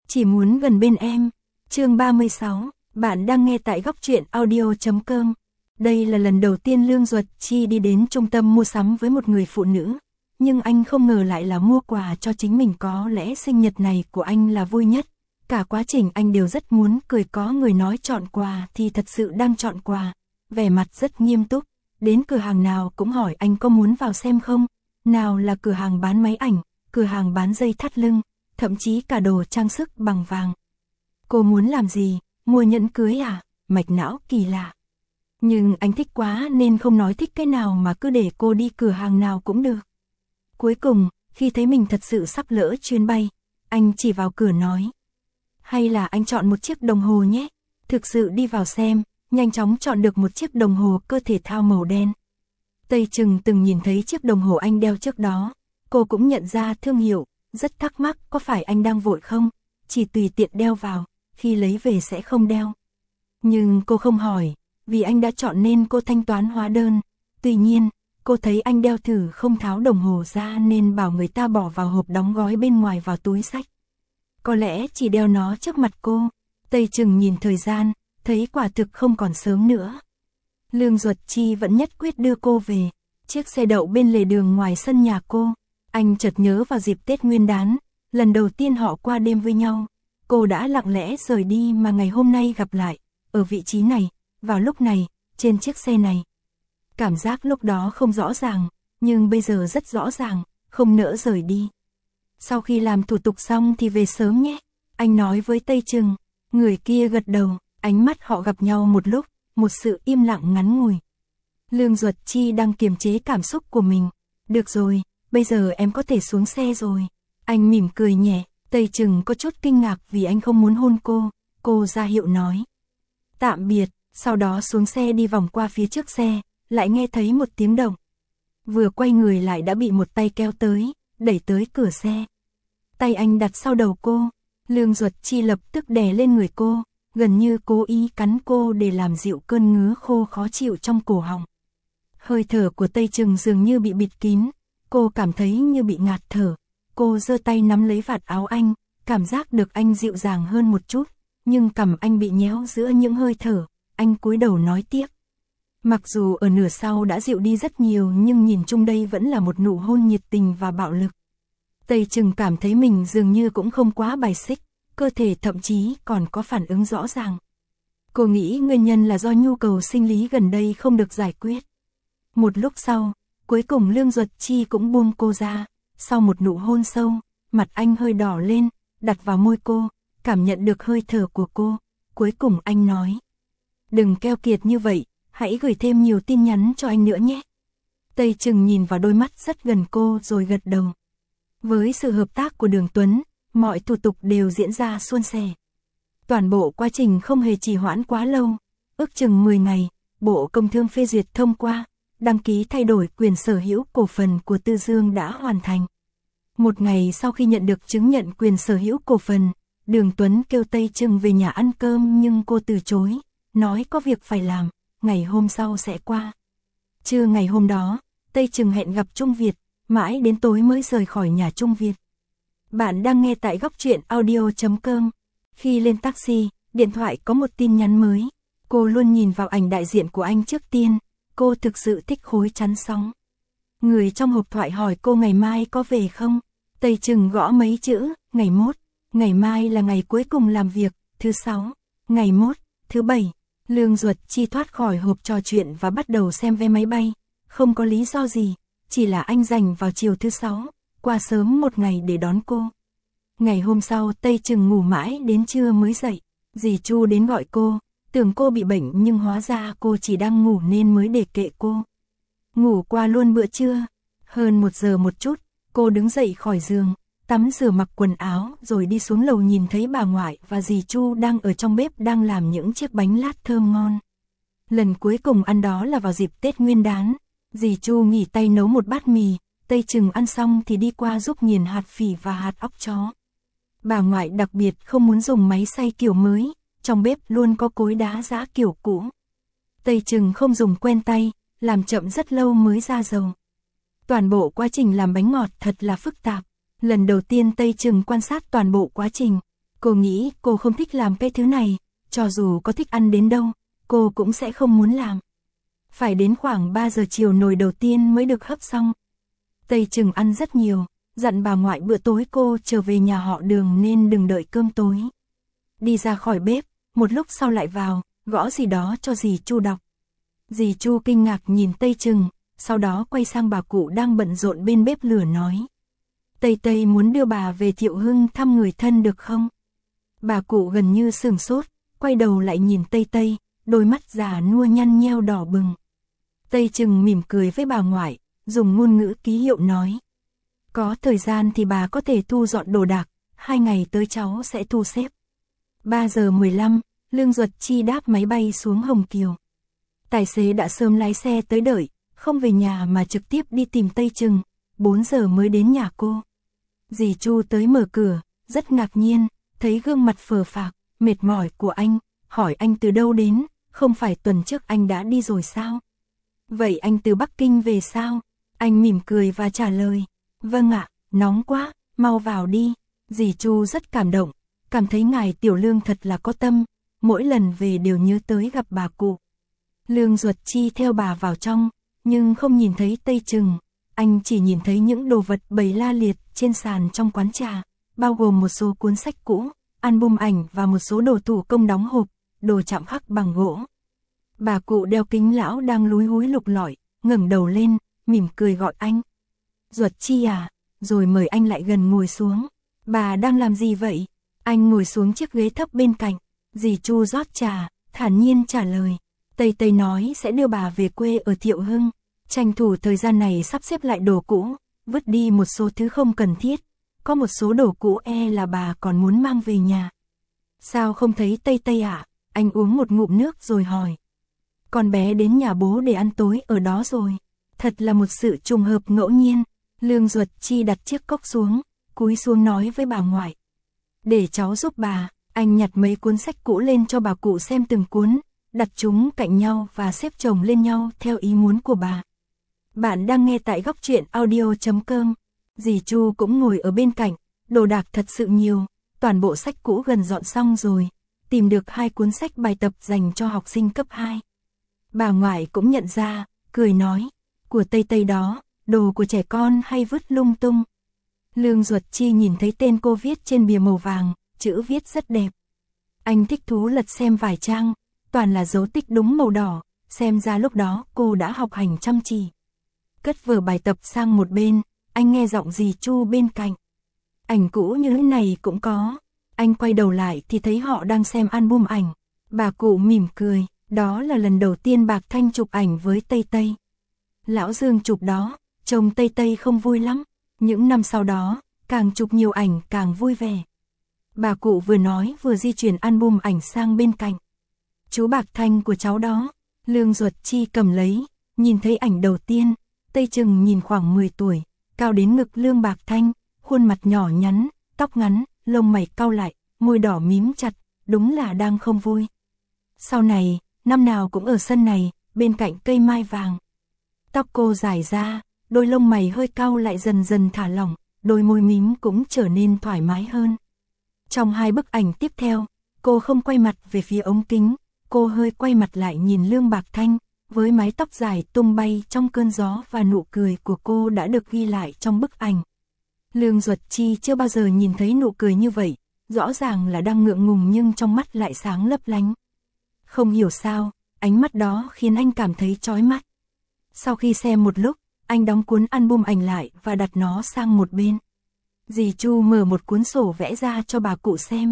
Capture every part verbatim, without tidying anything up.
chỉ muốn gần bên em. Chương ba mươi sáu, bạn đang nghe tại góc truyện audio chấm com. Đây là lần đầu tiên Lương Duật Chi đi đến trung tâm mua sắm với một người phụ nữ, nhưng anh không ngờ lại là mua quà cho chính mình. Có lẽ sinh nhật này của anh là vui nhất. Cả quá trình anh đều rất muốn cười, có người nói chọn quà thì thật sự đang chọn quà. Vẻ mặt rất nghiêm túc, đến cửa hàng nào cũng hỏi anh có muốn vào xem không. Nào là cửa hàng bán máy ảnh, cửa hàng bán dây thắt lưng, thậm chí cả đồ trang sức bằng vàng. Cô muốn làm gì, mua nhẫn cưới à? Mạch não kỳ lạ. Nhưng anh thích quá nên không nói thích cái nào mà cứ để cô đi cửa hàng nào cũng được. Cuối cùng, khi thấy mình thật sự sắp lỡ chuyến bay, anh chỉ vào cửa nói: hay là anh chọn một chiếc đồng hồ nhé. Thực sự đi vào xem, nhanh chóng chọn được một chiếc đồng hồ cơ thể thao màu đen. Tây Trừng từng nhìn thấy chiếc đồng hồ anh đeo trước đó, cô cũng nhận ra thương hiệu, rất thắc mắc có phải anh đang vội không, chỉ tùy tiện đeo vào, khi lấy về sẽ không đeo. Nhưng cô không hỏi, vì anh đã chọn nên cô thanh toán hóa đơn. Tuy nhiên, cô thấy anh đeo thử không tháo đồng hồ ra nên bảo người ta bỏ vào hộp đóng gói bên ngoài vào túi xách. Có lẽ chỉ đeo nó trước mặt cô. Tây Trừng nhìn thời gian, thấy quả thực không còn sớm nữa. Lương Duật Chi vẫn nhất quyết đưa cô về. Chiếc xe đậu bên lề đường ngoài sân nhà cô. Anh chợt nhớ vào dịp Tết Nguyên đán, lần đầu tiên họ qua đêm với nhau, cô đã lặng lẽ rời đi mà ngày hôm nay gặp lại, ở vị trí này, vào lúc này, trên chiếc xe này. Cảm giác lúc đó không rõ ràng, nhưng bây giờ rất rõ ràng, không nỡ rời đi. Sau khi làm thủ tục xong thì về sớm nhé, anh nói với Tây Trừng. Người kia gật đầu, ánh mắt họ gặp nhau một lúc, một sự im lặng ngắn ngủi. Lương Duật Chi đang kiềm chế cảm xúc của mình. Được rồi, bây giờ em có thể xuống xe rồi. Anh mỉm cười nhẹ. Tây Trừng có chút kinh ngạc vì anh không muốn hôn cô. Cô ra hiệu nói tạm biệt, sau đó xuống xe đi vòng qua phía trước xe, lại nghe thấy một tiếng động. Vừa quay người lại đã bị một tay kéo tới, đẩy tới cửa xe. Tay anh đặt sau đầu cô. Lương Duật Chi lập tức đè lên người cô, gần như cố ý cắn cô để làm dịu cơn ngứa khô khó chịu trong cổ họng. Hơi thở của Tây Trừng dường như bị bịt kín, cô cảm thấy như bị ngạt thở. Cô giơ tay nắm lấy vạt áo anh, cảm giác được anh dịu dàng hơn một chút, nhưng cằm anh bị nhéo giữa những hơi thở. Anh cúi đầu nói tiếp. Mặc dù ở nửa sau đã dịu đi rất nhiều nhưng nhìn chung đây vẫn là một nụ hôn nhiệt tình và bạo lực. Tây Trừng cảm thấy mình dường như cũng không quá bài xích, cơ thể thậm chí còn có phản ứng rõ ràng. Cô nghĩ nguyên nhân là do nhu cầu sinh lý gần đây không được giải quyết. Một lúc sau, cuối cùng Lương Duật Chi cũng buông cô ra. Sau một nụ hôn sâu, mặt anh hơi đỏ lên, đặt vào môi cô, cảm nhận được hơi thở của cô. Cuối cùng anh nói: đừng keo kiệt như vậy, hãy gửi thêm nhiều tin nhắn cho anh nữa nhé. Tây Trừng nhìn vào đôi mắt rất gần cô rồi gật đầu. Với sự hợp tác của Đường Tuấn, mọi thủ tục đều diễn ra suôn sẻ. Toàn bộ quá trình không hề trì hoãn quá lâu, ước chừng mười ngày, Bộ Công Thương phê duyệt thông qua, đăng ký thay đổi quyền sở hữu cổ phần của Tư Dương đã hoàn thành. Một ngày sau khi nhận được chứng nhận quyền sở hữu cổ phần, Đường Tuấn kêu Tây Trừng về nhà ăn cơm nhưng cô từ chối, nói có việc phải làm, ngày hôm sau sẽ qua. Trưa ngày hôm đó, Tây Trừng hẹn gặp Trung Việt, mãi đến tối mới rời khỏi nhà Trung Việt. Bạn đang nghe tại góc truyện audio chấm com. Khi lên taxi, điện thoại có một tin nhắn mới. Cô luôn nhìn vào ảnh đại diện của anh trước tiên. Cô thực sự thích khối chắn sóng. Người trong hộp thoại hỏi cô ngày mai có về không? Tây Trừng gõ mấy chữ, ngày mốt. Ngày mai là ngày cuối cùng làm việc, thứ sáu. Ngày mốt, thứ bảy. Lương Duật Chi thoát khỏi hộp trò chuyện và bắt đầu xem vé máy bay. Không có lý do gì, chỉ là anh dành vào chiều thứ sáu, qua sớm một ngày để đón cô. Ngày hôm sau Tây Trừng ngủ mãi đến trưa mới dậy. Dì Chu đến gọi cô, tưởng cô bị bệnh nhưng hóa ra cô chỉ đang ngủ nên mới để kệ cô. Ngủ qua luôn bữa trưa. Hơn một giờ một chút, cô đứng dậy khỏi giường, tắm rửa mặc quần áo rồi đi xuống lầu, nhìn thấy bà ngoại và dì Chu đang ở trong bếp đang làm những chiếc bánh lát thơm ngon. Lần cuối cùng ăn đó là vào dịp Tết Nguyên đán. Dì Chu nghỉ tay nấu một bát mì, Tây Trừng ăn xong thì đi qua giúp nghiền hạt phỉ và hạt óc chó. Bà ngoại đặc biệt không muốn dùng máy xay kiểu mới, trong bếp luôn có cối đá giã kiểu cũ. Tây Trừng không dùng quen tay, làm chậm rất lâu mới ra dầu. Toàn bộ quá trình làm bánh ngọt thật là phức tạp. Lần đầu tiên Tây Trừng quan sát toàn bộ quá trình, Cô nghĩ cô không thích làm cái thứ này, cho dù có thích ăn đến đâu, cô cũng sẽ không muốn làm. Phải đến khoảng ba giờ chiều nồi đầu tiên mới được hấp xong. Tây Trừng ăn rất nhiều, dặn bà ngoại bữa tối cô trở về nhà họ Đường nên đừng đợi cơm tối. Đi ra khỏi bếp, một lúc sau lại vào, gõ gì đó cho dì Chu đọc. Dì Chu kinh ngạc nhìn Tây Trừng, sau đó quay sang bà cụ đang bận rộn bên bếp lửa nói. Tây Tây muốn đưa bà về Thiệu Hưng thăm người thân được không? Bà cụ gần như sửng sốt, quay đầu lại nhìn Tây Tây, đôi mắt già nua nhăn nheo đỏ bừng. Tây Trừng mỉm cười với bà ngoại, dùng ngôn ngữ ký hiệu nói. Có thời gian thì bà có thể thu dọn đồ đạc, hai ngày tới cháu sẽ thu xếp. ba giờ mười lăm, Lương Duật Chi đáp máy bay xuống Hồng Kiều. Tài xế đã sớm lái xe tới đợi, không về nhà mà trực tiếp đi tìm Tây Trừng, bốn giờ mới đến nhà cô. Dì Chu tới mở cửa, rất ngạc nhiên, thấy gương mặt phờ phạc, mệt mỏi của anh, hỏi anh từ đâu đến, không phải tuần trước anh đã đi rồi sao? Vậy anh từ Bắc Kinh về sao? Anh mỉm cười và trả lời, vâng ạ, nóng quá, mau vào đi. Dì Chu rất cảm động, cảm thấy ngài Tiểu Lương thật là có tâm, mỗi lần về đều nhớ tới gặp bà cụ. Lương Duật Chi theo bà vào trong, nhưng không nhìn thấy Tây Trừng, anh chỉ nhìn thấy những đồ vật bày la liệt trên sàn trong quán trà, bao gồm một số cuốn sách cũ, album ảnh và một số đồ thủ công đóng hộp, đồ chạm khắc bằng gỗ. Bà cụ đeo kính lão đang lúi húi lục lọi, ngẩng đầu lên, mỉm cười gọi anh. Duật Chi à, rồi mời anh lại gần ngồi xuống. Bà đang làm gì vậy? Anh ngồi xuống chiếc ghế thấp bên cạnh, dì Chu rót trà, thản nhiên trả lời. Tây Tây nói sẽ đưa bà về quê ở Thiệu Hưng, tranh thủ thời gian này sắp xếp lại đồ cũ, vứt đi một số thứ không cần thiết, có một số đồ cũ e là bà còn muốn mang về nhà. Sao không thấy Tây Tây ạ? À? Anh uống một ngụm nước rồi hỏi. Con bé đến nhà bố để ăn tối ở đó rồi. Thật là một sự trùng hợp ngẫu nhiên. Lương Duật Chi đặt chiếc cốc xuống, cúi xuống nói với bà ngoại. Để cháu giúp bà. Anh nhặt mấy cuốn sách cũ lên cho bà cụ xem từng cuốn, đặt chúng cạnh nhau và xếp chồng lên nhau theo ý muốn của bà. Bạn đang nghe tại góc truyện audio chấm com. Dì Chu cũng ngồi ở bên cạnh, đồ đạc thật sự nhiều, toàn bộ sách cũ gần dọn xong rồi, tìm được hai cuốn sách bài tập dành cho học sinh cấp hai. Bà ngoại cũng nhận ra, cười nói, của Tây Tây đó, đồ của trẻ con hay vứt lung tung. Lương Duật Chi nhìn thấy tên cô viết trên bìa màu vàng, chữ viết rất đẹp. Anh thích thú lật xem vài trang, toàn là dấu tích đúng màu đỏ, xem ra lúc đó cô đã học hành chăm chỉ. Cất vở bài tập sang một bên, anh nghe giọng dì Chu bên cạnh. Ảnh cũ như thế này cũng có. Anh quay đầu lại thì thấy họ đang xem album ảnh. Bà cụ mỉm cười, đó là lần đầu tiên Bạc Thanh chụp ảnh với Tây Tây. Lão Dương chụp đó, chồng Tây Tây không vui lắm. Những năm sau đó, càng chụp nhiều ảnh càng vui vẻ. Bà cụ vừa nói vừa di chuyển album ảnh sang bên cạnh. Chú Bạc Thanh của cháu đó. Lương Duật Chi cầm lấy, nhìn thấy ảnh đầu tiên. Tây Trừng nhìn khoảng mười tuổi, cao đến ngực Lương Bạc Thanh, khuôn mặt nhỏ nhắn, tóc ngắn, lông mày cau lại, môi đỏ mím chặt, đúng là đang không vui. Sau này, năm nào cũng ở sân này, bên cạnh cây mai vàng. Tóc cô dài ra, đôi lông mày hơi cau lại dần dần thả lỏng, đôi môi mím cũng trở nên thoải mái hơn. Trong hai bức ảnh tiếp theo, cô không quay mặt về phía ống kính, cô hơi quay mặt lại nhìn Lương Bạc Thanh, với mái tóc dài tung bay trong cơn gió và nụ cười của cô đã được ghi lại trong bức ảnh. Lương Duật Chi chưa bao giờ nhìn thấy nụ cười như vậy, rõ ràng là đang ngượng ngùng nhưng trong mắt lại sáng lấp lánh. Không hiểu sao, ánh mắt đó khiến anh cảm thấy chói mắt. Sau khi xem một lúc, anh đóng cuốn album ảnh lại và đặt nó sang một bên. Dì Chu mở một cuốn sổ vẽ ra cho bà cụ xem.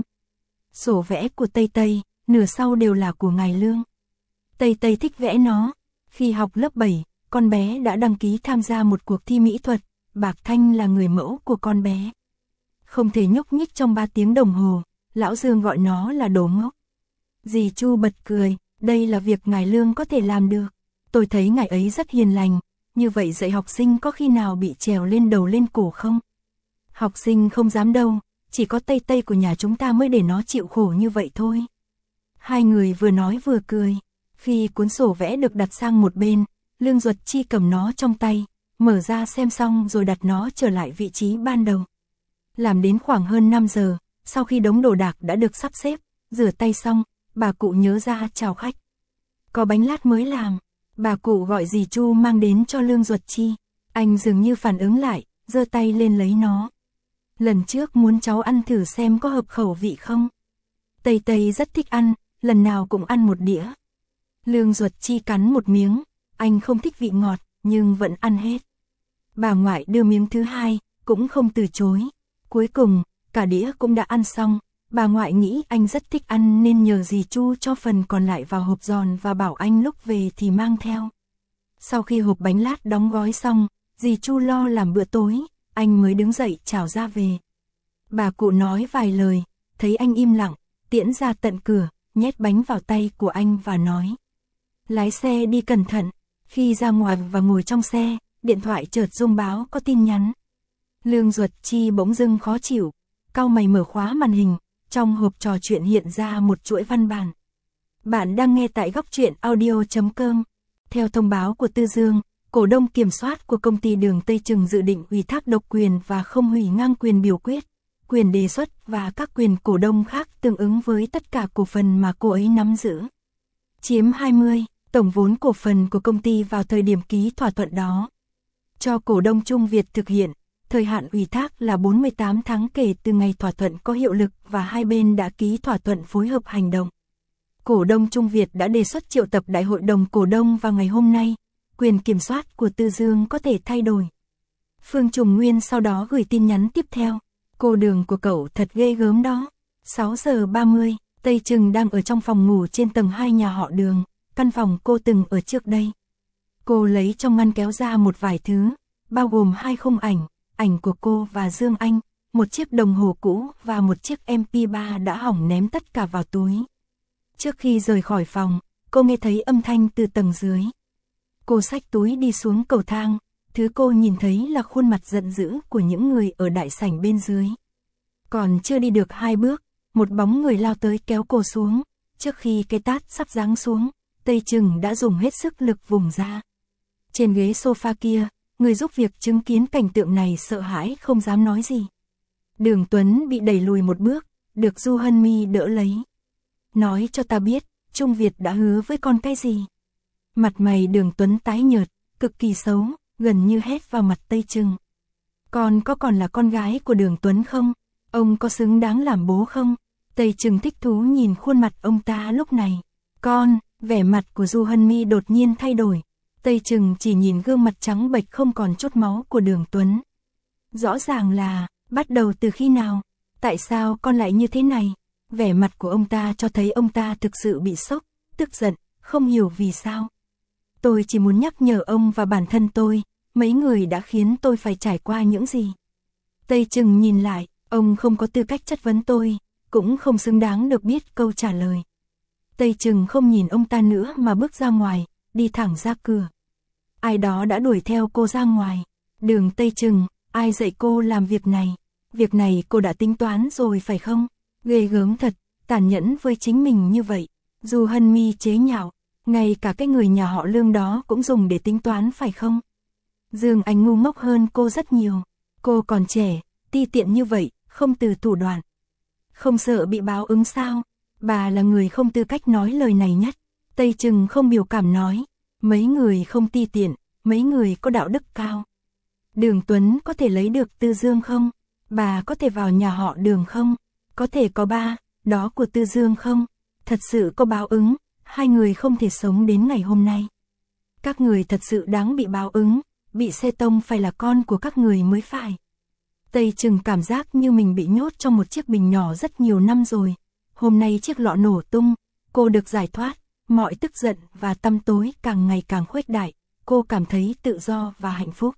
Sổ vẽ của Tây Tây, nửa sau đều là của ngài Lương. Tây Tây thích vẽ nó. Khi học lớp bảy, con bé đã đăng ký tham gia một cuộc thi mỹ thuật. Bạc Thanh là người mẫu của con bé. Không thể nhúc nhích trong ba tiếng đồng hồ, lão Dương gọi nó là đồ ngốc. Dì Chu bật cười, đây là việc ngài Lương có thể làm được. Tôi thấy ngài ấy rất hiền lành, như vậy dạy học sinh có khi nào bị trèo lên đầu lên cổ không? Học sinh không dám đâu, chỉ có Tây Tây của nhà chúng ta mới để nó chịu khổ như vậy thôi. Hai người vừa nói vừa cười. Khi cuốn sổ vẽ được đặt sang một bên, Lương Duật Chi cầm nó trong tay, mở ra xem xong rồi đặt nó trở lại vị trí ban đầu. Làm đến khoảng hơn năm giờ, Sau khi đống đồ đạc đã được sắp xếp, rửa tay xong, bà cụ nhớ ra chào khách. Có bánh lát mới làm, bà cụ gọi dì Chu mang đến cho Lương Duật Chi. Anh dường như phản ứng lại, giơ tay lên lấy nó. Lần trước muốn cháu ăn thử xem có hợp khẩu vị không. Tây Tây rất thích ăn, lần nào cũng ăn một đĩa. Lương Duật Chi cắn một miếng, anh không thích vị ngọt, nhưng vẫn ăn hết. Bà ngoại đưa miếng thứ hai, cũng không từ chối. Cuối cùng, cả đĩa cũng đã ăn xong. Bà ngoại nghĩ anh rất thích ăn nên nhờ dì Chu cho phần còn lại vào hộp giòn và bảo anh lúc về thì mang theo. Sau khi hộp bánh lát đóng gói xong, dì Chu lo làm bữa tối, anh mới đứng dậy chào ra về. Bà cụ nói vài lời, thấy anh im lặng, tiễn ra tận cửa, nhét bánh vào tay của anh và nói. Lái xe đi cẩn thận. Khi ra ngoài và ngồi trong xe, điện thoại chợt rung báo có tin nhắn. Lương Duật Chi bỗng dưng khó chịu, cau mày mở khóa màn hình, trong hộp trò chuyện hiện ra một chuỗi văn bản. Bạn đang nghe tại góc truyện audio chấm com. Theo thông báo của Tư Dương, cổ đông kiểm soát của công ty Đường Tây Trừng dự định ủy thác độc quyền và không hủy ngang quyền biểu quyết, quyền đề xuất và các quyền cổ đông khác tương ứng với tất cả cổ phần mà cô ấy nắm giữ. Chiếm hai mươi, tổng vốn cổ phần của công ty vào thời điểm ký thỏa thuận đó. Cho cổ đông Trung Việt thực hiện, thời hạn ủy thác là bốn mươi tám tháng kể từ ngày thỏa thuận có hiệu lực và hai bên đã ký thỏa thuận phối hợp hành động. Cổ đông Trung Việt đã đề xuất triệu tập đại hội đồng cổ đông vào ngày hôm nay, quyền kiểm soát của Tư Dương có thể thay đổi. Phương Trùng Nguyên sau đó gửi tin nhắn tiếp theo, cô Đường của cậu thật ghê gớm đó. sáu giờ ba mươi, Tây Trừng đang ở trong phòng ngủ trên tầng hai nhà họ Đường, căn phòng cô từng ở trước đây. Cô lấy trong ngăn kéo ra một vài thứ, bao gồm hai khung ảnh, ảnh của cô và Dương Anh, một chiếc đồng hồ cũ và một chiếc em pê ba đã hỏng ném tất cả vào túi. Trước khi rời khỏi phòng, cô nghe thấy âm thanh từ tầng dưới. Cô xách túi đi xuống cầu thang, thứ cô nhìn thấy là khuôn mặt giận dữ của những người ở đại sảnh bên dưới. Còn chưa đi được hai bước, một bóng người lao tới kéo cô xuống, trước khi cái tát sắp giáng xuống, Tây Trừng đã dùng hết sức lực vùng ra. Trên ghế sofa kia, người giúp việc chứng kiến cảnh tượng này sợ hãi không dám nói gì. Đường Tuấn bị đẩy lùi một bước, được Du Hân Mi đỡ lấy. Nói cho ta biết, Trung Việt đã hứa với con cái gì? Mặt mày Đường Tuấn tái nhợt, cực kỳ xấu, gần như hét vào mặt Tây Trừng. Con có còn là con gái của Đường Tuấn không? Ông có xứng đáng làm bố không? Tây Trừng thích thú nhìn khuôn mặt ông ta lúc này. Con, vẻ mặt của Du Hân Mi đột nhiên thay đổi. Tây Trừng chỉ nhìn gương mặt trắng bệch không còn chút máu của Đường Tuấn. Rõ ràng là, bắt đầu từ khi nào? Tại sao con lại như thế này? Vẻ mặt của ông ta cho thấy ông ta thực sự bị sốc, tức giận, không hiểu vì sao. Tôi chỉ muốn nhắc nhở ông và bản thân tôi, mấy người đã khiến tôi phải trải qua những gì. Tây Trừng nhìn lại, ông không có tư cách chất vấn tôi, cũng không xứng đáng được biết câu trả lời. Tây Trừng không nhìn ông ta nữa mà bước ra ngoài, đi thẳng ra cửa. Ai đó đã đuổi theo cô ra ngoài. Đường Tây Trừng, ai dạy cô làm việc này? Việc này cô đã tính toán rồi phải không? Ghê gớm thật, tàn nhẫn với chính mình như vậy. Du Hân Mi chế nhạo, ngay cả cái người nhà họ Lương đó cũng dùng để tính toán phải không? Dương Anh ngu ngốc hơn cô rất nhiều. Cô còn trẻ, ti tiện như vậy, không từ thủ đoạn. Không sợ bị báo ứng sao? Bà là người không tư cách nói lời này nhất. Tây Trừng không biểu cảm nói. Mấy người không ti tiện, mấy người có đạo đức cao. Đường Tuấn có thể lấy được Tư Dương không? Bà có thể vào nhà họ Đường không? Có thể có ba, đó của Tư Dương không? Thật sự có báo ứng, hai người không thể sống đến ngày hôm nay. Các người thật sự đáng bị báo ứng, bị xe tông phải là con của các người mới phải. Tây Trừng cảm giác như mình bị nhốt trong một chiếc bình nhỏ rất nhiều năm rồi. Hôm nay chiếc lọ nổ tung, cô được giải thoát, mọi tức giận và tăm tối càng ngày càng khuếch đại, cô cảm thấy tự do và hạnh phúc.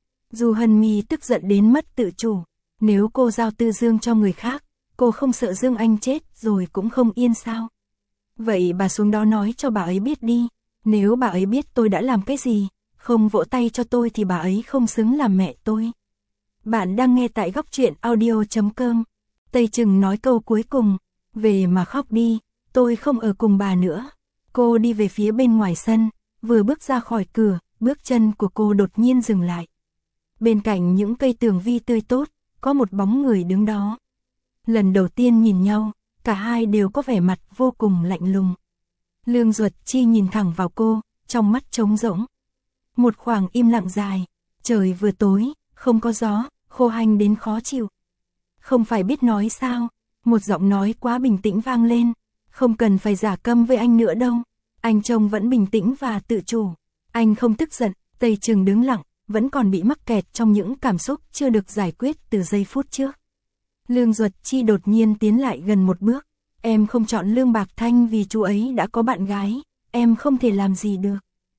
Du Hân Mi tức giận đến mất tự chủ, nếu cô giao Tư Dương cho người khác, cô không sợ Dương Anh chết rồi cũng không yên sao? Vậy bà xuống đó nói cho bà ấy biết đi, nếu bà ấy biết tôi đã làm cái gì, không vỗ tay cho tôi thì bà ấy không xứng làm mẹ tôi. Bạn đang nghe tại góc truyện audio chấm com. Tây Trừng nói câu cuối cùng, về mà khóc đi, tôi không ở cùng bà nữa. Cô đi về phía bên ngoài sân, vừa bước ra khỏi cửa, bước chân của cô đột nhiên dừng lại. Bên cạnh những cây tường vi tươi tốt, có một bóng người đứng đó. Lần đầu tiên nhìn nhau, cả hai đều có vẻ mặt vô cùng lạnh lùng. Lương Duật Chi nhìn thẳng vào cô, trong mắt trống rỗng. Một khoảng im lặng dài, trời vừa tối, không có gió, khô hanh đến khó chịu. Không phải biết nói sao, một giọng nói quá bình tĩnh vang lên, không cần phải giả câm với anh nữa đâu. Anh trông vẫn bình tĩnh và tự chủ. Anh không tức giận, Tây Trừng đứng lặng, vẫn còn bị mắc kẹt trong những cảm xúc chưa được giải quyết từ giây phút trước. Lương Duật Chi đột nhiên tiến lại gần một bước. Em không chọn Lương Bạc Thanh vì chú ấy đã có bạn gái, em không thể làm gì được.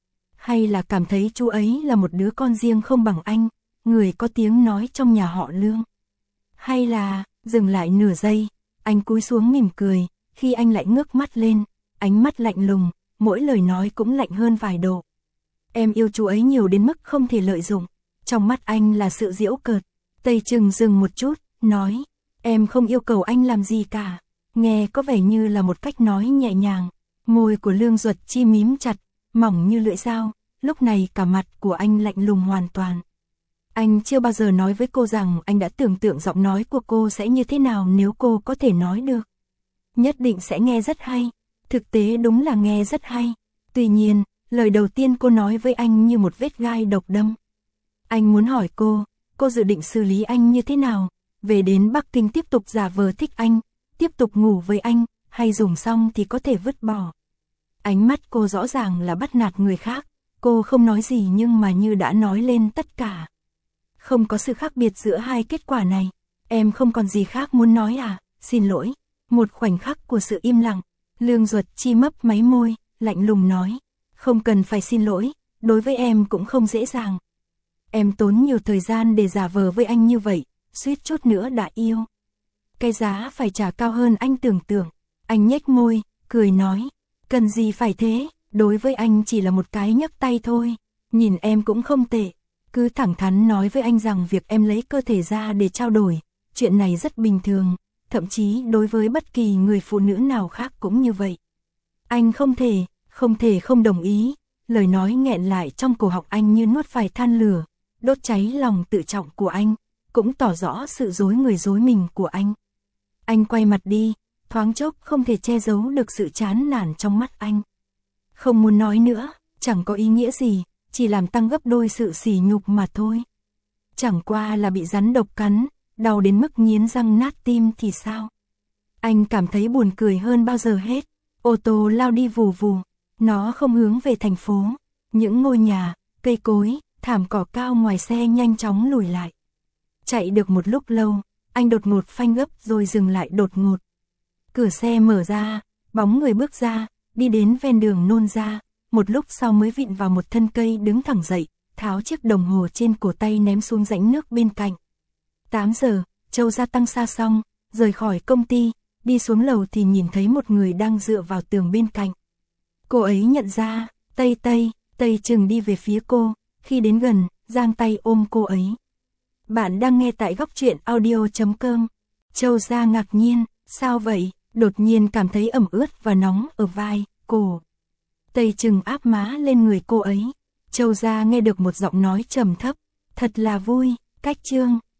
Hay là cảm thấy chú ấy là một đứa con riêng không bằng anh, người có tiếng nói trong nhà họ Lương. Hay là, dừng lại nửa giây, anh cúi xuống mỉm cười, khi anh lại ngước mắt lên, ánh mắt lạnh lùng, mỗi lời nói cũng lạnh hơn vài độ. Em yêu chú ấy nhiều đến mức không thể lợi dụng. Trong mắt anh là sự giễu cợt. Tây Trừng dừng một chút, nói, em không yêu cầu anh làm gì cả. Nghe có vẻ như là một cách nói nhẹ nhàng. Môi của Lương Duật Chi mím chặt, mỏng như lưỡi dao. Lúc này cả mặt của anh lạnh lùng hoàn toàn. Anh chưa bao giờ nói với cô rằng anh đã tưởng tượng giọng nói của cô sẽ như thế nào nếu cô có thể nói được. Nhất định sẽ nghe rất hay. Thực tế đúng là nghe rất hay. Tuy nhiên, lời đầu tiên cô nói với anh như một vết gai độc đâm. Anh muốn hỏi cô, cô dự định xử lý anh như thế nào? Về đến Bắc Kinh tiếp tục giả vờ thích anh, tiếp tục ngủ với anh, hay dùng xong thì có thể vứt bỏ? Ánh mắt cô rõ ràng là bắt nạt người khác. Cô không nói gì nhưng mà như đã nói lên tất cả. Không có sự khác biệt giữa hai kết quả này. Em không còn gì khác muốn nói à? Xin lỗi. Một khoảnh khắc của sự im lặng, Lương Duật Chi mấp máy môi, lạnh lùng nói. Không cần phải xin lỗi, đối với em cũng không dễ dàng. Em tốn nhiều thời gian để giả vờ với anh như vậy, suýt chút nữa đã yêu. Cái giá phải trả cao hơn anh tưởng tượng. Anh nhếch môi, cười nói. Cần gì phải thế, đối với anh chỉ là một cái nhấc tay thôi. Nhìn em cũng không tệ. Cứ thẳng thắn nói với anh rằng việc em lấy cơ thể ra để trao đổi, chuyện này rất bình thường, thậm chí đối với bất kỳ người phụ nữ nào khác cũng như vậy. Anh không thể, không thể không đồng ý. Lời nói nghẹn lại trong cổ họng anh như nuốt phải than lửa, đốt cháy lòng tự trọng của anh, cũng tỏ rõ sự dối người dối mình của anh. Anh quay mặt đi, thoáng chốc không thể che giấu được sự chán nản trong mắt anh. Không muốn nói nữa, chẳng có ý nghĩa gì, chỉ làm tăng gấp đôi sự sỉ nhục mà thôi. Chẳng qua là bị rắn độc cắn, đau đến mức nghiến răng nát tim thì sao? Anh cảm thấy buồn cười hơn bao giờ hết. Ô tô lao đi vù vù, nó không hướng về thành phố. Những ngôi nhà, cây cối, thảm cỏ cao ngoài xe nhanh chóng lùi lại. Chạy được một lúc lâu, anh đột ngột phanh gấp rồi dừng lại đột ngột. Cửa xe mở ra, bóng người bước ra, đi đến ven đường nôn ra, một lúc sau mới vịn vào một thân cây đứng thẳng dậy, tháo chiếc đồng hồ trên cổ tay ném xuống rãnh nước bên cạnh. tám giờ, Châu Gia tăng xa xong, rời khỏi công ty, đi xuống lầu thì nhìn thấy một người đang dựa vào tường bên cạnh. Cô ấy nhận ra, Tây Tây, Tây Trừng đi về phía cô, khi đến gần, giang tay ôm cô ấy. Bạn đang nghe tại góc truyện audio chấm com. Châu Gia ngạc nhiên, sao vậy? Đột nhiên cảm thấy ẩm ướt và nóng ở vai, cổ. Tây Trừng áp má lên người cô ấy. Châu Gia nghe được một giọng nói trầm thấp, thật là vui, cách chương.